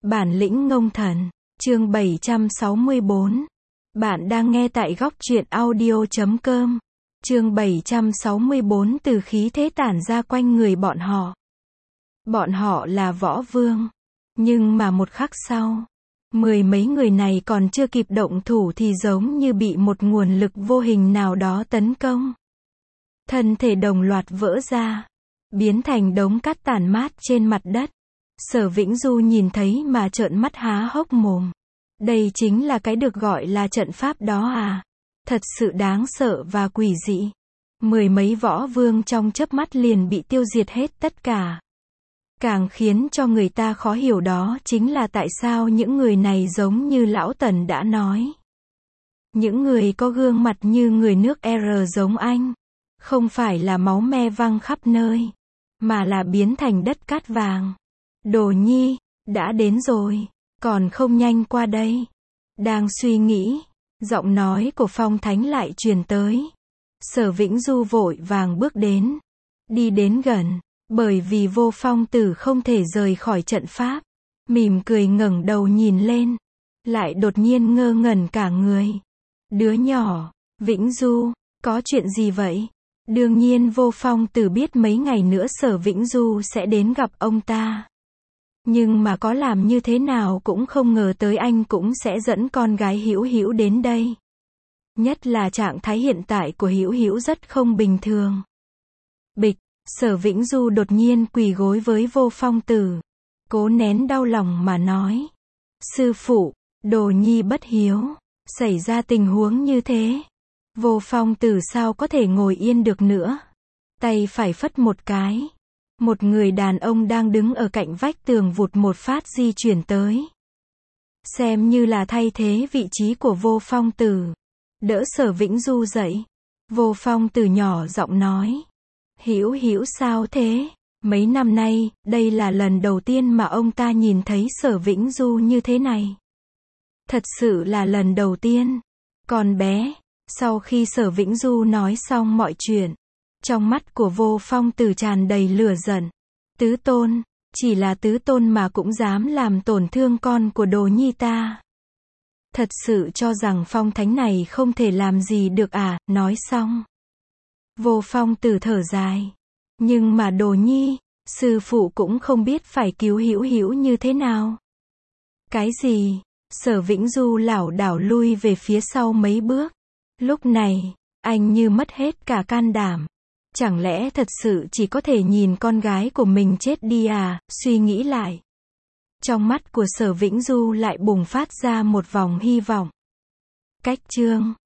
Bản lĩnh ngông thần. Chương 764. Bạn đang nghe tại góc truyện audio.com. Chương 764 từ khí thế tản ra quanh người bọn họ. Bọn họ là võ vương. Nhưng mà một khắc sau, mười mấy người này còn chưa kịp động thủ thì giống như bị một nguồn lực vô hình nào đó tấn công. Thân thể đồng loạt vỡ ra, biến thành đống cát tàn mát trên mặt đất. Sở Vĩnh Du nhìn thấy mà trợn mắt há hốc mồm. Đây chính là cái được gọi là trận pháp đó à? Thật sự đáng sợ và quỷ dị. Mười mấy võ vương trong chớp mắt liền bị tiêu diệt hết tất cả. Càng khiến cho người ta khó hiểu đó chính là tại sao những người này giống như Lão Tần đã nói. Những người có gương mặt như người nước R giống anh. Không phải là máu me văng khắp nơi, mà là biến thành đất cát vàng. Đồ Nhi, đã đến rồi, còn không nhanh qua đây. Đang suy nghĩ, giọng nói của Phong Thánh lại truyền tới. Sở Vĩnh Du vội vàng bước đến, đi đến gần, bởi vì Vô Phong Tử không thể rời khỏi trận pháp. Mỉm cười ngẩng đầu nhìn lên, lại đột nhiên ngơ ngẩn cả người. Đứa nhỏ, Vĩnh Du, có chuyện gì vậy? Đương nhiên Vô Phong Tử biết mấy ngày nữa Sở Vĩnh Du sẽ đến gặp ông ta. Nhưng mà có làm như thế nào cũng không ngờ tới anh cũng sẽ dẫn con gái Hữu Hữu đến đây. Nhất là trạng thái hiện tại của Hữu Hữu rất không bình thường. Bịch, Sở Vĩnh Du đột nhiên quỳ gối với Vô Phong Tử. Cố nén đau lòng mà nói. Sư phụ, Đồ Nhi bất hiếu. Xảy ra tình huống như thế. Vô Phong Tử sao có thể ngồi yên được nữa. Tay phải phất một cái. Một người đàn ông đang đứng ở cạnh vách tường vụt một phát di chuyển tới. Xem như là thay thế vị trí của Vô Phong Tử. Đỡ Sở Vĩnh Du dậy. Vô Phong Tử nhỏ giọng nói. Hữu Hữu sao thế? Mấy năm nay, đây là lần đầu tiên mà ông ta nhìn thấy Sở Vĩnh Du như thế này. Thật sự là lần đầu tiên. Con bé, sau khi Sở Vĩnh Du nói xong mọi chuyện, trong mắt của Vô Phong Tử tràn đầy lửa giận. Tứ tôn, chỉ là tứ tôn mà cũng dám làm tổn thương con của Đồ Nhi ta. Thật sự cho rằng Phong Thánh này không thể làm gì được à? Nói xong, Vô Phong Tử thở dài. Nhưng mà Đồ Nhi, sư phụ cũng không biết phải cứu Hữu Hữu như thế nào. Cái gì? Sở Vĩnh Du lảo đảo lui về phía sau mấy bước. Lúc này, anh như mất hết cả can đảm. Chẳng lẽ thật sự chỉ có thể nhìn con gái của mình chết đi à? Suy nghĩ lại, trong mắt của Sở Vĩnh Du lại bùng phát ra một vòng hy vọng. Cách chương